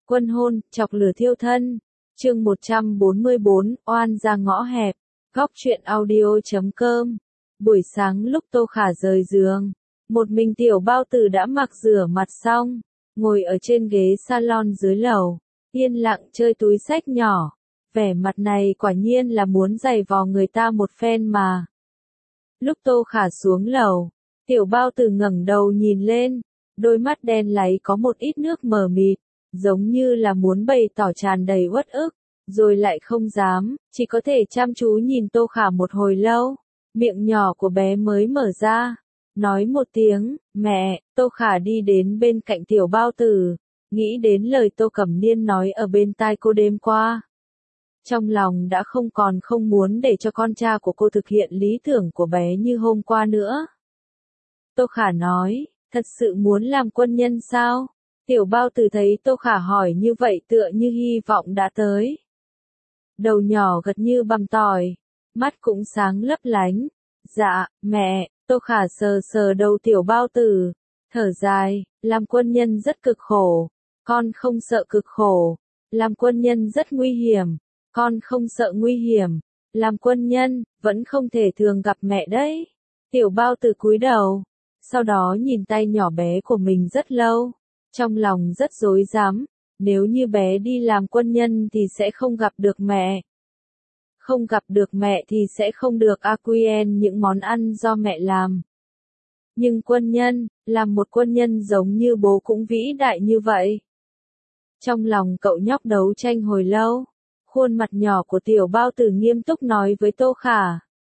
Quân hôn, chọc lửa thiêu thân. Chương 144, oan ra ngõ hẹp. Góc truyện audio.com. Buổi sáng lúc Tô Khả rời giường, một mình Tiểu Bao Tử đã mặc rửa mặt xong, ngồi ở trên ghế salon dưới lầu, yên lặng chơi túi xách nhỏ. Vẻ mặt này quả nhiên là muốn giày vò người ta một phen mà. Lúc Tô Khả xuống lầu, Tiểu Bao Tử ngẩng đầu nhìn lên, đôi mắt đen láy có một ít nước mờ mịt, giống như là muốn bày tỏ tràn đầy uất ức, rồi lại không dám, chỉ có thể chăm chú nhìn Tô Khả một hồi lâu. Miệng nhỏ của bé mới mở ra, nói một tiếng, mẹ. Tô Khả đi đến bên cạnh Tiểu Bao Tử, nghĩ đến lời Tô Cẩm Niên nói ở bên tai cô đêm qua. Trong lòng đã không muốn để cho con trai của cô thực hiện lý tưởng của bé như hôm qua nữa. Tô Khả nói, thật sự muốn làm quân nhân sao? Tiểu Bao Tử thấy Tô Khả hỏi như vậy tựa như hy vọng đã tới. Đầu nhỏ gật như bằm tỏi, mắt cũng sáng lấp lánh. Dạ, mẹ. Tô Khả sờ sờ đầu Tiểu Bao Tử, thở dài, làm quân nhân rất cực khổ, con không sợ cực khổ. Làm quân nhân rất nguy hiểm, con không sợ nguy hiểm. Làm quân nhân, vẫn không thể thường gặp mẹ đấy. Tiểu Bao Tử cúi đầu, sau đó nhìn tay nhỏ bé của mình rất lâu, trong lòng rất rối rắm, nếu như bé đi làm quân nhân thì sẽ không gặp được mẹ. Không gặp được mẹ thì sẽ không được acquaint những món ăn do mẹ làm. Nhưng quân nhân, làm một quân nhân giống như bố cũng vĩ đại như vậy. Trong lòng cậu nhóc đấu tranh hồi lâu, khuôn mặt nhỏ của Tiểu Bao Tử nghiêm túc nói với Tô Khả.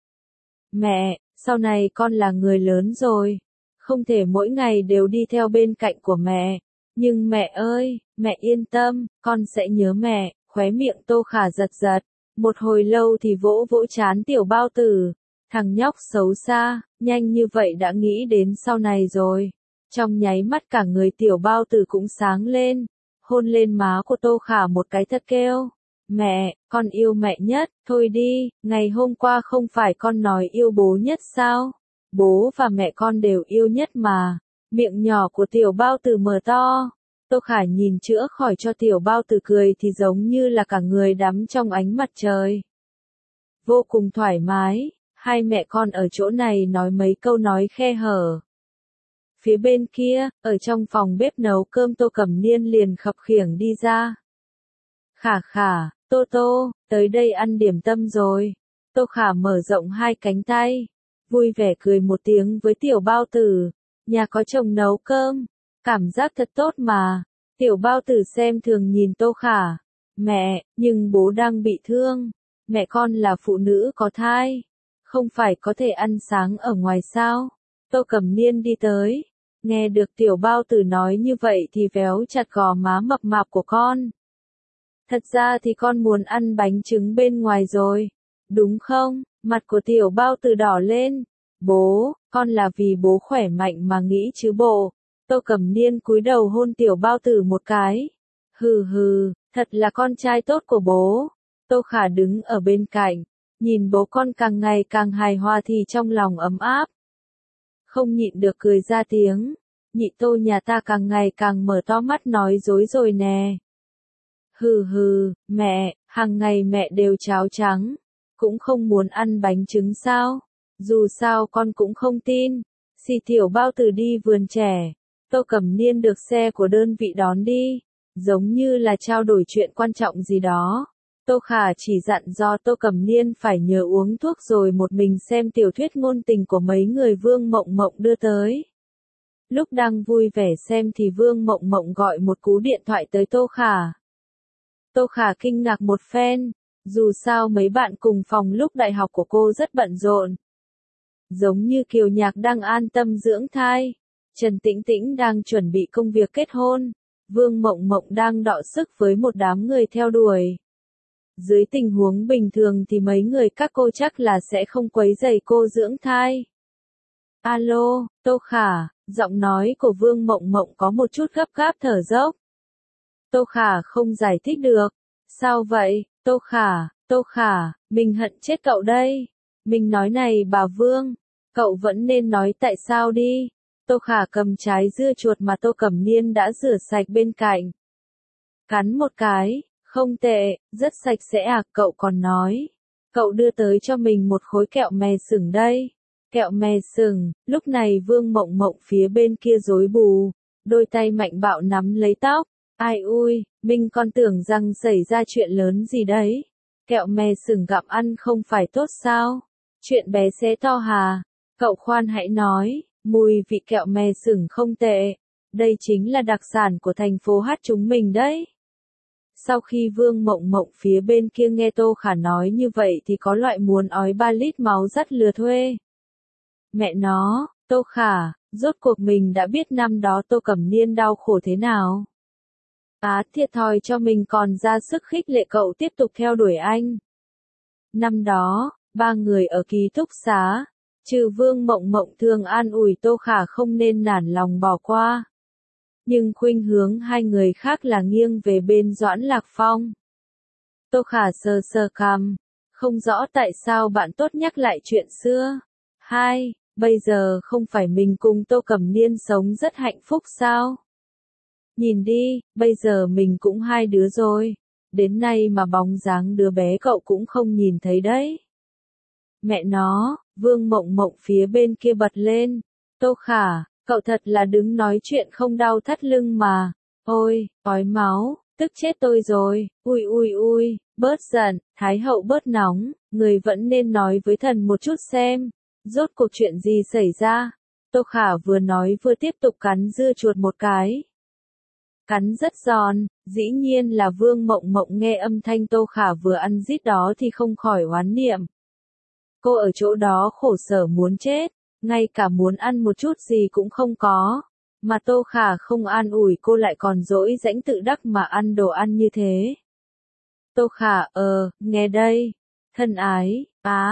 Mẹ, sau này con là người lớn rồi, không thể mỗi ngày đều đi theo bên cạnh của mẹ. Nhưng mẹ ơi, mẹ yên tâm, con sẽ nhớ mẹ. Khóe miệng Tô Khả giật giật, một hồi lâu thì vỗ vỗ trán Tiểu Bao Tử. Thằng nhóc xấu xa, nhanh như vậy đã nghĩ đến sau này rồi. Trong nháy mắt cả người Tiểu Bao Tử cũng sáng lên, hôn lên má của Tô Khả một cái thật kêu. Mẹ, con yêu mẹ nhất. Thôi đi, ngày hôm qua không phải con nói yêu bố nhất sao? Bố và mẹ con đều yêu nhất mà. Miệng nhỏ của Tiểu Bao Tử mở to. Tô Khả nhìn chữa khỏi cho Tiểu Bao Tử cười thì giống như là cả người đắm trong ánh mặt trời. Vô cùng thoải mái, hai mẹ con ở chỗ này nói mấy câu nói khe hở. Phía bên kia, ở trong phòng bếp nấu cơm Tô Cẩm Niên liền khập khiễng đi ra. Khả khả, Tô Tô, tới đây ăn điểm tâm rồi. Tô Khả mở rộng hai cánh tay, vui vẻ cười một tiếng với Tiểu Bao Tử. Nhà có chồng nấu cơm, cảm giác thật tốt mà. Tiểu Bao Tử xem thường nhìn Tô Khả. Mẹ, nhưng bố đang bị thương. Mẹ con là phụ nữ có thai, không phải có thể ăn sáng ở ngoài sao? Tô Cẩm Niên đi tới, nghe được Tiểu Bao Tử nói như vậy thì véo chặt gò má mập mạp của con. Thật ra thì con muốn ăn bánh trứng bên ngoài rồi, đúng không? Mặt của Tiểu Bao Tử đỏ lên. Bố, con là vì bố khỏe mạnh mà nghĩ chứ bộ. Tô Cẩm Niên cúi đầu hôn Tiểu Bao Tử một cái. Hừ hừ, thật là con trai tốt của bố. Tô Khả đứng ở bên cạnh, nhìn bố con càng ngày càng hài hòa thì trong lòng ấm áp. Không nhịn được cười ra tiếng. Nhị Tô nhà ta càng ngày càng mở to mắt nói dối rồi nè. Hừ hừ, mẹ, hàng ngày mẹ đều cháo trắng, cũng không muốn ăn bánh trứng sao? Dù sao con cũng không tin. Xì Tiểu Bao Tử đi vườn trẻ, Tô Cẩm Niên được xe của đơn vị đón đi, giống như là trao đổi chuyện quan trọng gì đó. Tô Khả chỉ dặn do Tô Cẩm Niên phải nhớ uống thuốc rồi một mình xem tiểu thuyết ngôn tình của mấy người Vương Mộng Mộng đưa tới. Lúc đang vui vẻ xem thì Vương Mộng Mộng gọi một cú điện thoại tới Tô Khả. Tô Khả kinh ngạc một phen, dù sao mấy bạn cùng phòng lúc đại học của cô rất bận rộn. Giống như Kiều Nhạc đang an tâm dưỡng thai, Trần Tĩnh Tĩnh đang chuẩn bị công việc kết hôn, Vương Mộng Mộng đang đọ sức với một đám người theo đuổi. Dưới tình huống bình thường thì mấy người các cô chắc là sẽ không quấy rầy cô dưỡng thai. Alo, Tô Khả, giọng nói của Vương Mộng Mộng có một chút gấp gáp thở dốc. Tô Khả không giải thích được. Sao vậy, Tô Khả, mình hận chết cậu đây. Mình nói này bà Vương, cậu vẫn nên nói tại sao đi. Tô Khả cầm trái dưa chuột mà Tô Cẩm Niên đã rửa sạch bên cạnh. Cắn một cái, không tệ, rất sạch sẽ à, cậu còn nói. Cậu đưa tới cho mình một khối kẹo mè sừng đây. Kẹo mè sừng, lúc này Vương Mộng Mộng phía bên kia rối bù, đôi tay mạnh bạo nắm lấy tóc. Ai ui, mình còn tưởng rằng xảy ra chuyện lớn gì đấy. Kẹo mè sừng gặm ăn không phải tốt sao? Chuyện bé xé to hà. Cậu khoan hãy nói, mùi vị kẹo mè sừng không tệ. Đây chính là đặc sản của thành phố Hát chúng mình đấy. Sau khi Vương Mộng Mộng phía bên kia nghe Tô Khả nói như vậy thì có loại muốn ói 3 lít máu dắt lừa thuê. Mẹ nó, Tô Khả, rốt cuộc mình đã biết năm đó Tô Cẩm Niên đau khổ thế nào. Thiệt thòi cho mình còn ra sức khích lệ cậu tiếp tục theo đuổi anh. Năm đó, ba người ở ký túc xá, trừ Vương Mộng Mộng thường an ủi Tô Khả không nên nản lòng bỏ qua. Nhưng khuynh hướng hai người khác là nghiêng về bên Doãn Lạc Phong. Tô Khả sờ sờ cằm, không rõ tại sao bạn tốt nhắc lại chuyện xưa. Bây giờ không phải mình cùng Tô Cẩm Niên sống rất hạnh phúc sao? Nhìn đi, bây giờ mình cũng 2 đứa rồi. Đến nay mà bóng dáng đứa bé cậu cũng không nhìn thấy đấy. Mẹ nó, Vương Mộng Mộng phía bên kia bật lên. Tô Khả, cậu thật là đứng nói chuyện không đau thắt lưng mà. Ôi, ói máu, tức chết tôi rồi. Ui, bớt giận, Thái hậu bớt nóng, người vẫn nên nói với thần một chút xem. Rốt cuộc chuyện gì xảy ra? Tô Khả vừa nói vừa tiếp tục cắn dưa chuột một cái. Cắn rất giòn, dĩ nhiên là Vương Mộng Mộng nghe âm thanh Tô Khả vừa ăn rít đó thì không khỏi oán niệm. Cô ở chỗ đó khổ sở muốn chết, ngay cả muốn ăn một chút gì cũng không có. Mà Tô Khả không an ủi cô lại còn dỗi dãnh tự đắc mà ăn đồ ăn như thế. Tô Khả, nghe đây. Thân ái,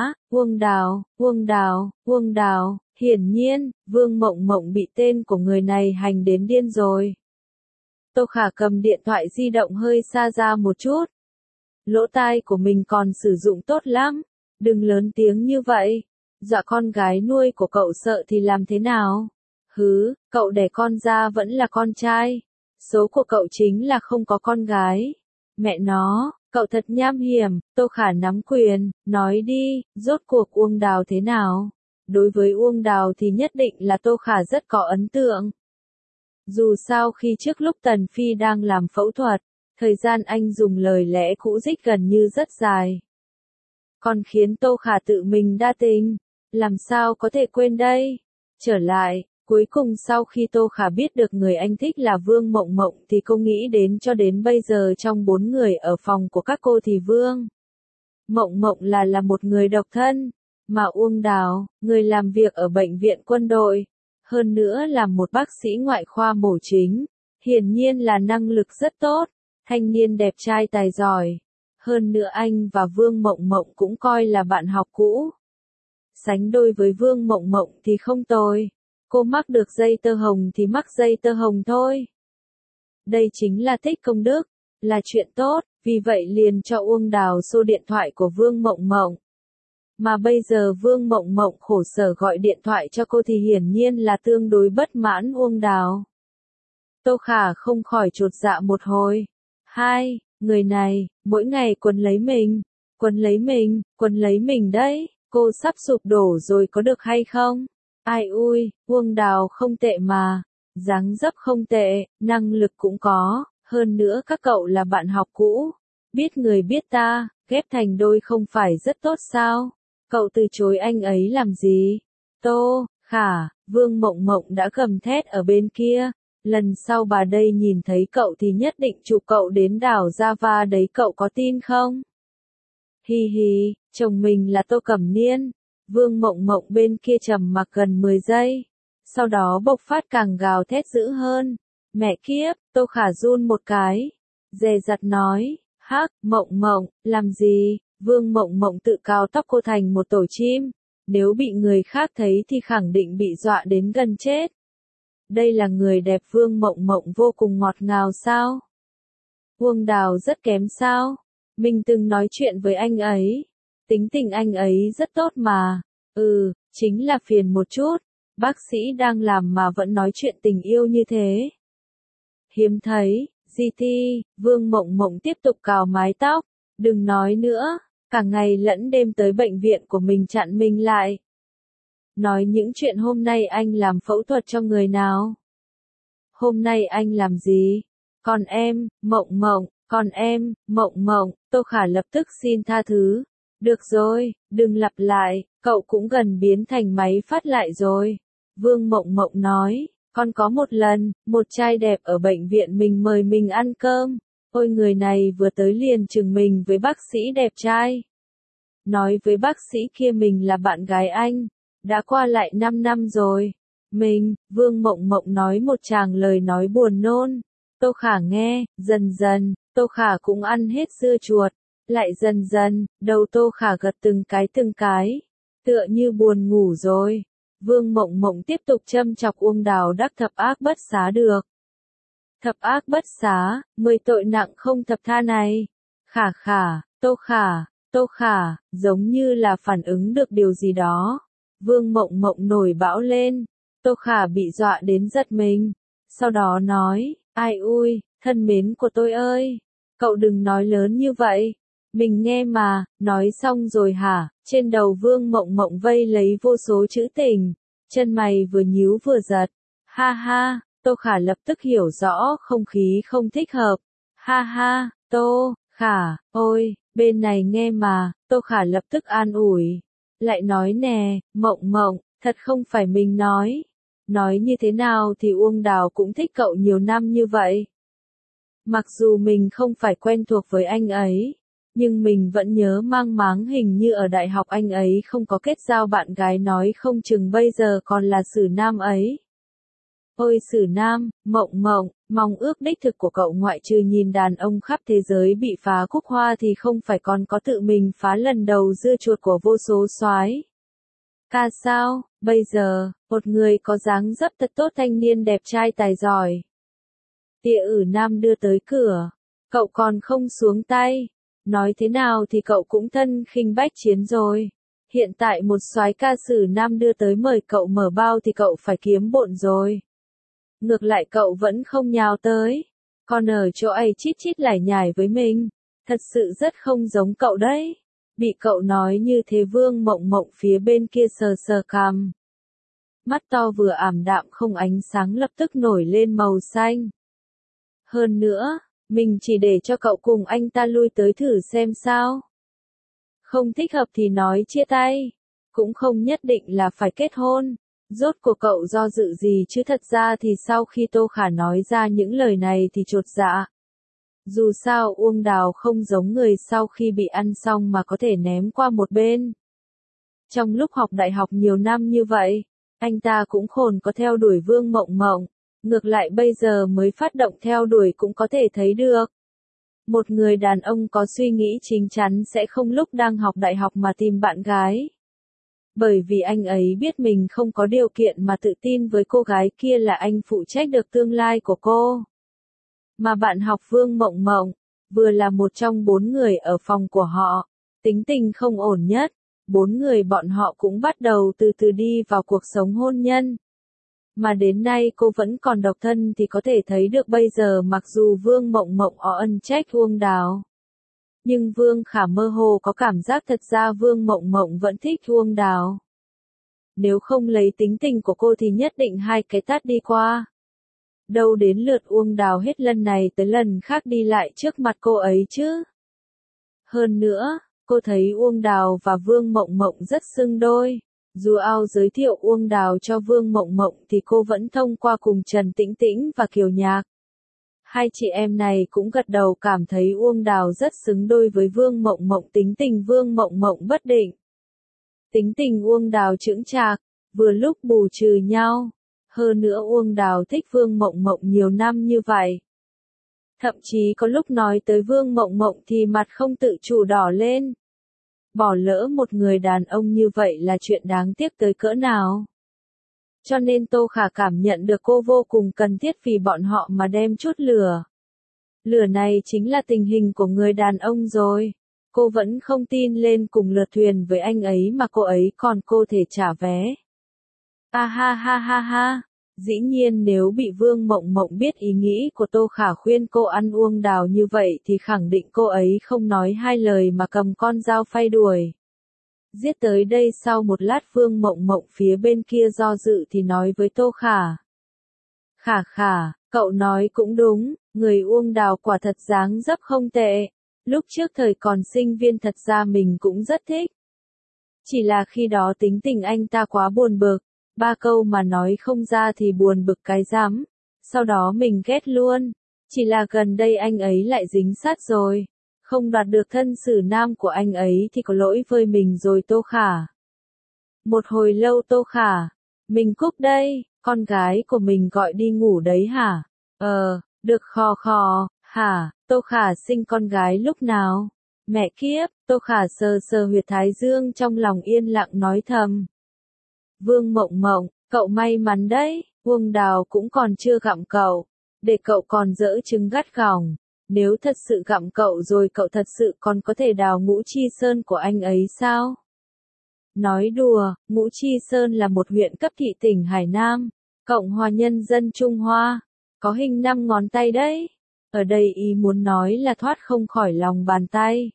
Uông Đào, hiển nhiên, Vương Mộng Mộng bị tên của người này hành đến điên rồi. Tô Khả cầm điện thoại di động hơi xa ra một chút. Lỗ tai của mình còn sử dụng tốt lắm, đừng lớn tiếng như vậy. Dọa con gái nuôi của cậu sợ thì làm thế nào? Cậu đẻ con ra vẫn là con trai. Số của cậu chính là không có con gái. Mẹ nó, cậu thật nham hiểm. Tô Khả nắm quyền, nói đi, rốt cuộc Uông Đào thế nào? Đối với Uông Đào thì nhất định là Tô Khả rất có ấn tượng. Dù sao khi trước lúc Tần Phi đang làm phẫu thuật, thời gian anh dùng lời lẽ cũ dích gần như rất dài. Còn khiến Tô Khả tự mình đa tình, làm sao có thể quên đây? Trở lại, cuối cùng sau khi Tô Khả biết được người anh thích là Vương Mộng Mộng thì cô nghĩ đến cho đến bây giờ trong 4 người ở phòng của các cô thì Vương Mộng Mộng là một người độc thân, mà Uông Đào, người làm việc ở bệnh viện quân đội, hơn nữa là một bác sĩ ngoại khoa mổ chính, hiển nhiên là năng lực rất tốt, thanh niên đẹp trai tài giỏi. Hơn nữa anh và Vương Mộng Mộng cũng coi là bạn học cũ. Sánh đôi với Vương Mộng Mộng thì không tồi. Cô mắc được dây tơ hồng thì mắc dây tơ hồng thôi. Đây chính là tích công đức, là chuyện tốt, vì vậy liền cho Uông Đào số điện thoại của Vương Mộng Mộng. Mà bây giờ Vương Mộng Mộng khổ sở gọi điện thoại cho cô thì hiển nhiên là tương đối bất mãn Uông Đào. Tô Khả không khỏi chột dạ một hồi. Người này, mỗi ngày quấn lấy mình đấy, cô sắp sụp đổ rồi có được hay không? Uông Đào không tệ mà, dáng dấp không tệ, năng lực cũng có, hơn nữa các cậu là bạn học cũ, biết người biết ta, ghép thành đôi không phải rất tốt sao? Cậu từ chối anh ấy làm gì? Tô Khả, Vương Mộng Mộng đã gầm thét ở bên kia. Lần sau bà đây nhìn thấy cậu thì nhất định chụp cậu đến đảo Java đấy, cậu có tin không? Chồng mình là Tô Cẩm Niên. Vương Mộng Mộng bên kia trầm mặc gần 10 giây. Sau đó bộc phát càng gào thét dữ hơn. Mẹ kiếp, Tô Khả run một cái. Dè dặt nói, Mộng Mộng, làm gì? Vương Mộng Mộng tự cào tóc cô thành một tổ chim. Nếu bị người khác thấy thì khẳng định bị dọa đến gần chết. Đây là người đẹp Vương Mộng Mộng vô cùng ngọt ngào sao? Uông Đào rất kém sao? Mình từng nói chuyện với anh ấy. Tính tình anh ấy rất tốt mà. Chính là phiền một chút. Bác sĩ đang làm mà vẫn nói chuyện tình yêu như thế. Hiếm thấy, City, Vương Mộng Mộng tiếp tục cào mái tóc. Đừng nói nữa, cả ngày lẫn đêm tới bệnh viện của mình chặn mình lại. Nói những chuyện hôm nay anh làm phẫu thuật cho người nào? Hôm nay anh làm gì? Còn em, Mộng Mộng, còn em, Mộng Mộng, Tô Khả lập tức xin tha thứ. Được rồi, đừng lặp lại, cậu cũng gần biến thành máy phát lại rồi. Vương Mộng Mộng nói, con có một lần, một trai đẹp ở bệnh viện mình mời mình ăn cơm. Ôi người này vừa tới liền chừng mình với bác sĩ đẹp trai. Nói với bác sĩ kia mình là bạn gái anh. Đã qua lại 5 năm rồi. Vương Mộng Mộng nói một tràng lời nói buồn nôn. Tô Khả nghe, dần dần, Tô Khả cũng ăn hết dưa chuột. Lại dần dần, đầu Tô Khả gật từng cái. Tựa như buồn ngủ rồi. Vương Mộng Mộng tiếp tục châm chọc Uông Đào Đắc thập ác bất xá được. Thập ác bất xá, 10 tội nặng không thập tha này. Tô Khả, giống như là phản ứng được điều gì đó. Vương Mộng Mộng nổi bão lên. Tô Khả bị dọa đến giật mình. Sau đó nói, ai ui, thân mến của tôi ơi. Cậu đừng nói lớn như vậy. Mình nghe mà, nói xong rồi hả? Trên đầu Vương Mộng Mộng vây lấy vô số chữ tình. Chân mày vừa nhíu vừa giật. Ha ha, Tô Khả lập tức hiểu rõ không khí không thích hợp. Ha ha, Tô Khả, ôi, bên này nghe mà, Tô Khả lập tức an ủi. Lại nói nè, Mộng Mộng, thật không phải mình nói. Nói như thế nào thì Uông Đào cũng thích cậu nhiều năm như vậy. Mặc dù mình không phải quen thuộc với anh ấy, nhưng mình vẫn nhớ mang máng hình như ở đại học anh ấy không có kết giao bạn gái nói không chừng bây giờ còn là Sử Nam ấy. Ôi Sử Nam, Mộng Mộng, mong ước đích thực của cậu ngoại trừ nhìn đàn ông khắp thế giới bị phá cúc hoa thì không phải còn có tự mình phá lần đầu dưa chuột của vô số soái. Ca sao, bây giờ, một người có dáng dấp thật tốt thanh niên đẹp trai tài giỏi. Tia ử Nam đưa tới cửa, cậu còn không xuống tay. Nói thế nào thì cậu cũng thân khinh bách chiến rồi. Hiện tại một soái ca Sử Nam đưa tới mời cậu mở bao thì cậu phải kiếm bộn rồi. Ngược lại cậu vẫn không nhào tới. Còn ở chỗ ấy chít chít lải nhải với mình. Thật sự rất không giống cậu đấy. Bị cậu nói như thế Vương Mộng Mộng phía bên kia sờ sờ cằm. Mắt to vừa ảm đạm không ánh sáng lập tức nổi lên màu xanh. Hơn nữa, mình chỉ để cho cậu cùng anh ta lui tới thử xem sao. Không thích hợp thì nói chia tay. Cũng không nhất định là phải kết hôn. Rốt cuộc cậu do dự gì chứ thật ra thì sau khi Tô Khả nói ra những lời này thì chột dạ. Dù sao Uông Đào không giống người sau khi bị ăn xong mà có thể ném qua một bên. Trong lúc học đại học nhiều năm như vậy, anh ta cũng khôn có theo đuổi Vương Mộng Mộng. Ngược lại bây giờ mới phát động theo đuổi cũng có thể thấy được. Một người đàn ông có suy nghĩ chín chắn sẽ không lúc đang học đại học mà tìm bạn gái. Bởi vì anh ấy biết mình không có điều kiện mà tự tin với cô gái kia là anh phụ trách được tương lai của cô. Mà bạn học Vương Mộng Mộng, vừa là một trong 4 người ở phòng của họ, tính tình không ổn nhất, 4 người bọn họ cũng bắt đầu từ từ đi vào cuộc sống hôn nhân. Mà đến nay cô vẫn còn độc thân thì có thể thấy được bây giờ mặc dù Vương Mộng Mộng ân trách Uông Đào. Nhưng Vương Khả mơ hồ có cảm giác thật ra Vương Mộng Mộng vẫn thích Uông Đào. Nếu không lấy tính tình của cô thì nhất định hai cái tát đi qua. Đâu đến lượt Uông Đào hết lần này tới lần khác đi lại trước mặt cô ấy chứ. Hơn nữa, cô thấy Uông Đào và Vương Mộng Mộng rất xứng đôi. Dù ao giới thiệu Uông Đào cho Vương Mộng Mộng thì cô vẫn thông qua cùng Trần Tĩnh Tĩnh và Kiều Nhạc. Hai chị em này cũng gật đầu cảm thấy Uông Đào rất xứng đôi với Vương Mộng Mộng, tính tình Vương Mộng Mộng bất định. Tính tình Uông Đào chững chạc, vừa lúc bù trừ nhau. Hơn nữa Uông Đào thích Vương Mộng Mộng nhiều năm như vậy. Thậm chí có lúc nói tới Vương Mộng Mộng thì mặt không tự chủ đỏ lên. Bỏ lỡ một người đàn ông như vậy là chuyện đáng tiếc tới cỡ nào. Cho nên Tô Khả cảm nhận được cô vô cùng cần thiết vì bọn họ mà đem chút lửa. Lửa này chính là tình hình của người đàn ông rồi. Cô vẫn không tin lên cùng lượt thuyền với anh ấy mà cô ấy còn cô thể trả vé. Ha ha ha ha ha. Dĩ nhiên nếu bị Vương Mộng Mộng biết ý nghĩ của Tô Khả khuyên cô ăn uông đào như vậy thì khẳng định cô ấy không nói hai lời mà cầm con dao phay đuổi. Giết tới đây. Sau một lát Vương Mộng Mộng phía bên kia do dự thì nói với Tô Khả. Khả khả, cậu nói cũng đúng, người Uông Đào quả thật dáng dấp không tệ. Lúc trước thời còn sinh viên thật ra mình cũng rất thích. Chỉ là khi đó tính tình anh ta quá buồn bực, 3 câu mà nói không ra thì buồn bực cái rắm. Sau đó mình ghét luôn. Chỉ là gần đây anh ấy lại dính sát rồi. Không đoạt được thân xử nam của anh ấy thì có lỗi với mình rồi Tô Khả. Một hồi lâu Tô Khả. Mình Cúc đây, con gái của mình gọi đi ngủ đấy hả? Được khò khò, hả? Tô Khả sinh con gái lúc nào? Mẹ kiếp, Tô Khả sờ sờ huyệt thái dương trong lòng yên lặng nói thầm. Vương Mộng Mộng, cậu may mắn đấy, Uông Đào cũng còn chưa gặm cậu. Để cậu còn dỡ trứng gắt gỏng. Nếu thật sự gặm cậu rồi cậu thật sự còn có thể đào Ngũ Chi Sơn của anh ấy sao? Nói đùa, Ngũ Chi Sơn là một huyện cấp thị tỉnh Hải Nam, Cộng hòa Nhân dân Trung Hoa. Có hình 5 ngón tay đấy. Ở đây ý muốn nói là thoát không khỏi lòng bàn tay.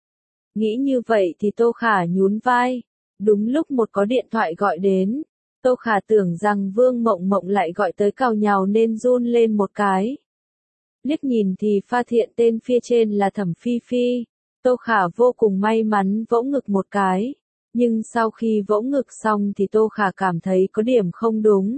Nghĩ như vậy thì Tô Khả nhún vai. Đúng lúc một có điện thoại gọi đến. Tô Khả tưởng rằng Vương Mộng Mộng lại gọi tới càu nhàu nên run lên một cái. Liếc nhìn thì phát hiện tên phía trên là Thẩm Phi Phi. Tô Khả vô cùng may mắn vỗ ngực một cái. Nhưng sau khi vỗ ngực xong thì Tô Khả cảm thấy có điểm không đúng.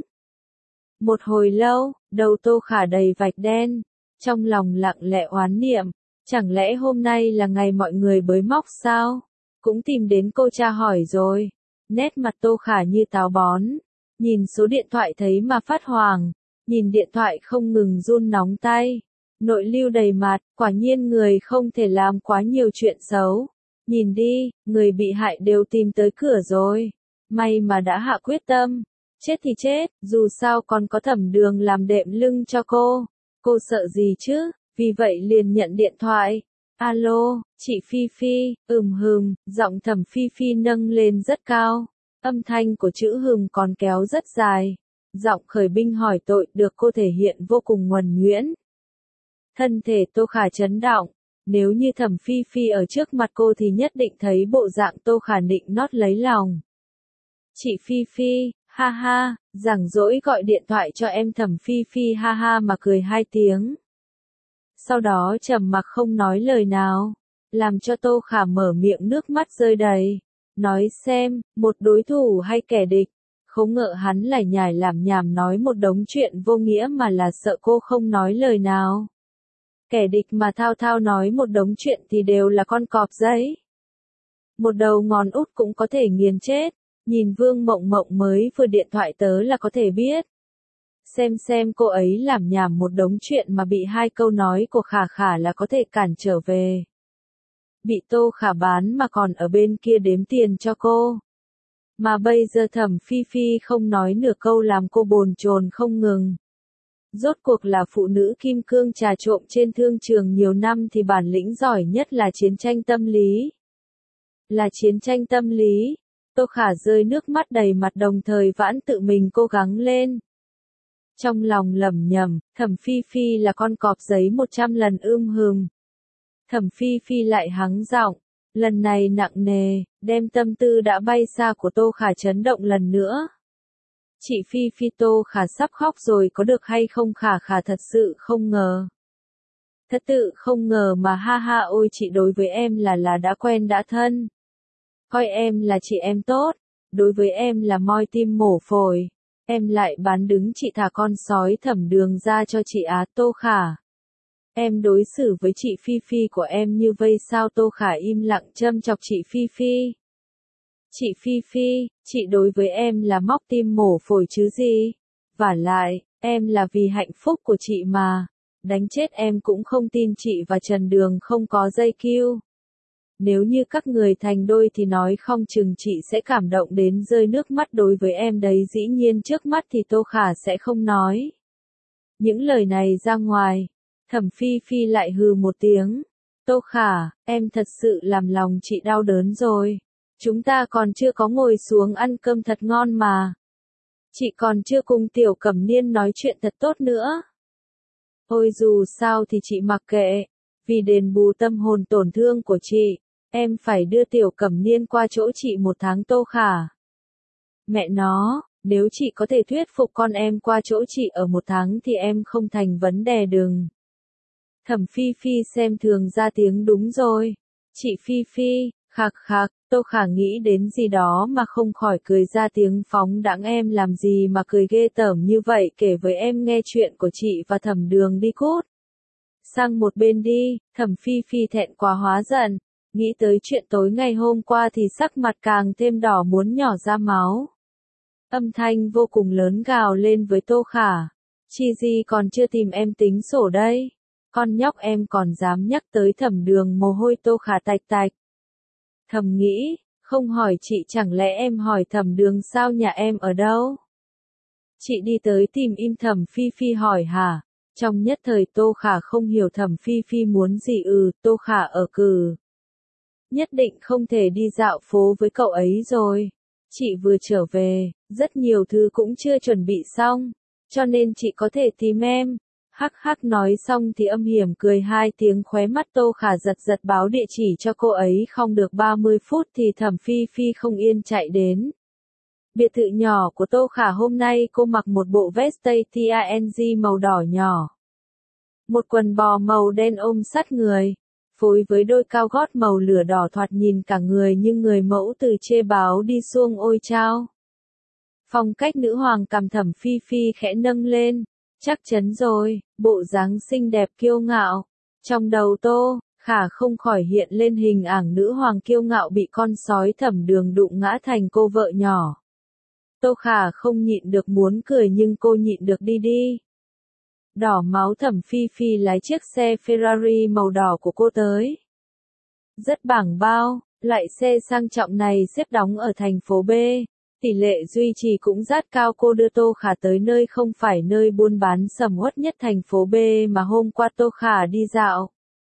Một hồi lâu, đầu Tô Khả đầy vạch đen. Trong lòng lặng lẽ oán niệm. Chẳng lẽ hôm nay là ngày mọi người bới móc sao? Cũng tìm đến cô tra hỏi rồi. Nét mặt Tô Khả như táo bón. Nhìn số điện thoại thấy mà phát hoảng. Nhìn điện thoại không ngừng run nóng tay. Nội lưu đầy mặt, quả nhiên người không thể làm quá nhiều chuyện xấu. Nhìn đi, người bị hại đều tìm tới cửa rồi. May mà đã hạ quyết tâm. Chết thì chết, dù sao còn có Thẩm Đường làm đệm lưng cho cô. Cô sợ gì chứ, vì vậy liền nhận điện thoại. Alo, chị Phi Phi, giọng Thẩm Phi Phi nâng lên rất cao. Âm thanh của chữ còn kéo rất dài. Giọng khởi binh hỏi tội được cô thể hiện vô cùng nhuần nhuyễn. Thân thể Tô Khả chấn động. Nếu như Thẩm Phi Phi ở trước mặt cô thì nhất định thấy bộ dạng Tô Khả nịnh nót lấy lòng. Chị Phi Phi, ha ha, rảnh rỗi gọi điện thoại cho em. Thẩm Phi Phi ha ha mà cười 2 tiếng. Sau đó trầm mặc không nói lời nào, làm cho Tô Khả mở miệng nước mắt rơi đầy. Nói xem, một đối thủ hay kẻ địch? Không ngờ hắn lại nhải làm nhảm nói một đống chuyện vô nghĩa mà là sợ cô không nói lời nào. Kẻ địch mà thao thao nói một đống chuyện thì đều là con cọp giấy. Một đầu ngón út cũng có thể nghiền chết. Nhìn Vương Mộng Mộng mới vừa điện thoại tớ là có thể biết. Xem cô ấy làm nhảm một đống chuyện mà bị 2 câu nói của Khả Khả là có thể cản trở về. Bị Tô Khả bán mà còn ở bên kia đếm tiền cho cô. Mà bây giờ Thẩm Phi Phi không nói nửa câu làm cô bồn chồn không ngừng. Rốt cuộc là phụ nữ kim cương trà trộn trên thương trường nhiều năm thì bản lĩnh giỏi nhất là chiến tranh tâm lý. Là chiến tranh tâm lý. Tô Khả rơi nước mắt đầy mặt đồng thời vãn tự mình cố gắng lên. Trong lòng lẩm nhẩm, Thẩm Phi Phi là con cọp giấy 100 lần Thẩm Phi Phi lại hắng giọng, lần này nặng nề, đem tâm tư đã bay xa của Tô Khả chấn động lần nữa. Chị Phi Phi, Tô Khả sắp khóc rồi, có được hay không? Khả Khả thật sự không ngờ. Thật sự không ngờ mà ha ha, ôi chị đối với em là đã quen đã thân. Coi em là chị em tốt, đối với em là moi tim mổ phổi. Em lại bán đứng chị, thả con sói Thẩm Đường ra cho chị á. Tô Khả. Em đối xử với chị Phi Phi của em như vây sao? Tô Khả im lặng châm chọc chị Phi Phi. Chị Phi Phi, chị đối với em là móc tim mổ phổi chứ gì? Vả lại, em là vì hạnh phúc của chị mà. Đánh chết em cũng không tin chị và Trần Đường không có dây kiu. Nếu như các người thành đôi thì nói không chừng chị sẽ cảm động đến rơi nước mắt đối với em đấy. Dĩ nhiên trước mắt thì Tô Khả sẽ không nói những lời này ra ngoài. Thẩm Phi Phi lại hừ một tiếng. Tô Khả, em thật sự làm lòng chị đau đớn rồi. Chúng ta còn chưa có ngồi xuống ăn cơm thật ngon mà. Chị còn chưa cùng Tiểu Cẩm Niên nói chuyện thật tốt nữa. Ôi dù sao thì chị mặc kệ, vì đền bù tâm hồn tổn thương của chị, em phải đưa Tiểu Cẩm Niên qua chỗ chị 1 tháng Tô Khả. Mẹ nó, nếu chị có thể thuyết phục con em qua chỗ chị ở 1 tháng thì em không thành vấn đề đừng. Thẩm Phi Phi xem thường ra tiếng đúng rồi. Chị Phi Phi, khạc khạc, Tô Khả nghĩ đến gì đó mà không khỏi cười ra tiếng phóng đãng em làm gì mà cười ghê tởm như vậy kể với em nghe chuyện của chị và Thẩm Đường đi cút. Sang một bên đi, Thẩm Phi Phi thẹn quá hóa giận, nghĩ tới chuyện tối ngày hôm qua thì sắc mặt càng thêm đỏ muốn nhỏ ra máu. Âm thanh vô cùng lớn gào lên với Tô Khả. Chi gì còn chưa tìm em tính sổ đây? Con nhóc em còn dám nhắc tới Thẩm Đường mồ hôi Tô Khả tạch tạch. Thầm nghĩ, không hỏi chị chẳng lẽ em hỏi Thẩm Đường sao nhà em ở đâu? Chị đi tới tìm im Thẩm Phi Phi hỏi hả? Trong nhất thời Tô Khả không hiểu Thẩm Phi Phi muốn gì Tô Khả ở cử. Nhất định không thể đi dạo phố với cậu ấy rồi. Chị vừa trở về, rất nhiều thứ cũng chưa chuẩn bị xong, cho nên chị có thể tìm em. Hắc hắc nói xong thì âm hiểm cười 2 tiếng khóe mắt Tô Khả giật giật báo địa chỉ cho cô ấy không được 30 phút thì Thẩm Phi Phi không yên chạy đến. Biệt thự nhỏ của Tô Khả hôm nay cô mặc một bộ vest tây TANG màu đỏ nhỏ. Một quần bò màu đen ôm sát người, phối với đôi cao gót màu lửa đỏ thoạt nhìn cả người như người mẫu từ chê báo đi xuông ôi chao. Phong cách nữ hoàng cầm Thẩm Phi Phi khẽ nâng lên, chắc chắn rồi, bộ dáng xinh đẹp kiêu ngạo. Trong đầu Tô Khả không khỏi hiện lên hình ảnh nữ hoàng kiêu ngạo bị con sói Thẩm Đường đụng ngã thành cô vợ nhỏ. Tô Khả không nhịn được muốn cười nhưng cô nhịn được đi. Đỏ máu Thẩm Phi Phi lái chiếc xe Ferrari màu đỏ của cô tới. Rất bảng bao, loại xe sang trọng này xếp đóng ở thành phố B. Tỷ lệ duy trì cũng rất cao cô đưa Tô Khả tới nơi không phải nơi buôn bán sầm uất nhất thành phố B mà hôm qua Tô Khả đi dạo.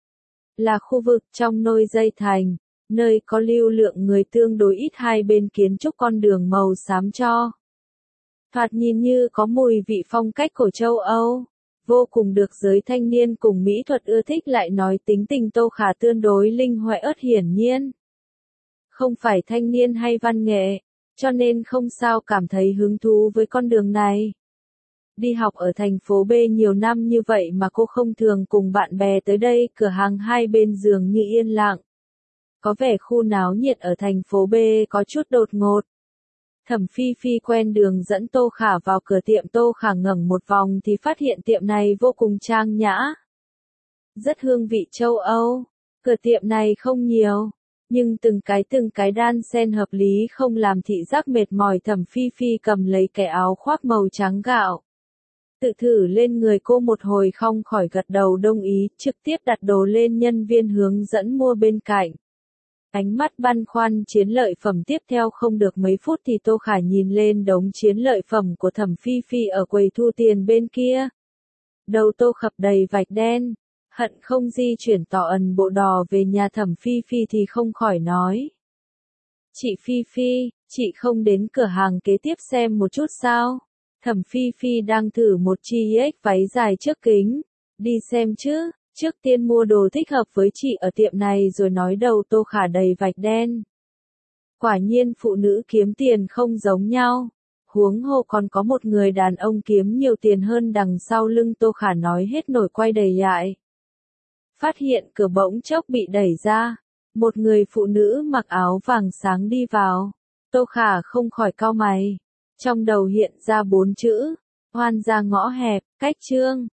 Là khu vực trong nôi dây thành, nơi có lưu lượng người tương đối ít hai bên kiến trúc con đường màu xám cho. Thoạt nhìn như có mùi vị phong cách của châu Âu. Vô cùng được giới thanh niên cùng mỹ thuật ưa thích lại nói tính tình Tô Khả tương đối linh hoạt hiển nhiên. Không phải thanh niên hay văn nghệ, cho nên không sao cảm thấy hứng thú với con đường này. Đi học ở thành phố B nhiều năm như vậy mà cô không thường cùng bạn bè tới đây, cửa hàng hai bên dường như yên lặng. Có vẻ khu náo nhiệt ở thành phố B có chút đột ngột. Thẩm Phi Phi quen đường dẫn Tô Khả vào cửa tiệm Tô Khả ngẩng một vòng thì phát hiện tiệm này vô cùng trang nhã. Rất hương vị châu Âu, cửa tiệm này không nhiều, nhưng từng cái đan xen hợp lý không làm thị giác mệt mỏi. Thẩm Phi Phi cầm lấy cái áo khoác màu trắng gạo. Tự thử lên người cô một hồi không khỏi gật đầu đồng ý, trực tiếp đặt đồ lên nhân viên hướng dẫn mua bên cạnh. Ánh mắt băn khoăn chiến lợi phẩm tiếp theo không được mấy phút thì Tô Khả nhìn lên đống chiến lợi phẩm của Thẩm Phi Phi ở quầy thu tiền bên kia. Đầu Tô khập đầy vạch đen, hận không di chuyển tỏ ẩn bộ đò về nhà Thẩm Phi Phi thì không khỏi nói. Chị Phi Phi, chị không đến cửa hàng kế tiếp xem một chút sao? Thẩm Phi Phi đang thử một chi ếch váy dài trước kính. Đi xem chứ. Trước tiên mua đồ thích hợp với chị ở tiệm này rồi nói. Đầu Tô Khả đầy vạch đen. Quả nhiên phụ nữ kiếm tiền không giống nhau. Huống hồ còn có một người đàn ông kiếm nhiều tiền hơn đằng sau lưng Tô Khả nói hết nổi quay đầy lại. Phát hiện cửa bỗng chốc bị đẩy ra. Một người phụ nữ mặc áo vàng sáng đi vào. Tô Khả không khỏi cau mày. Trong đầu hiện ra 4 chữ. Oan ra ngõ hẹp, cách chương.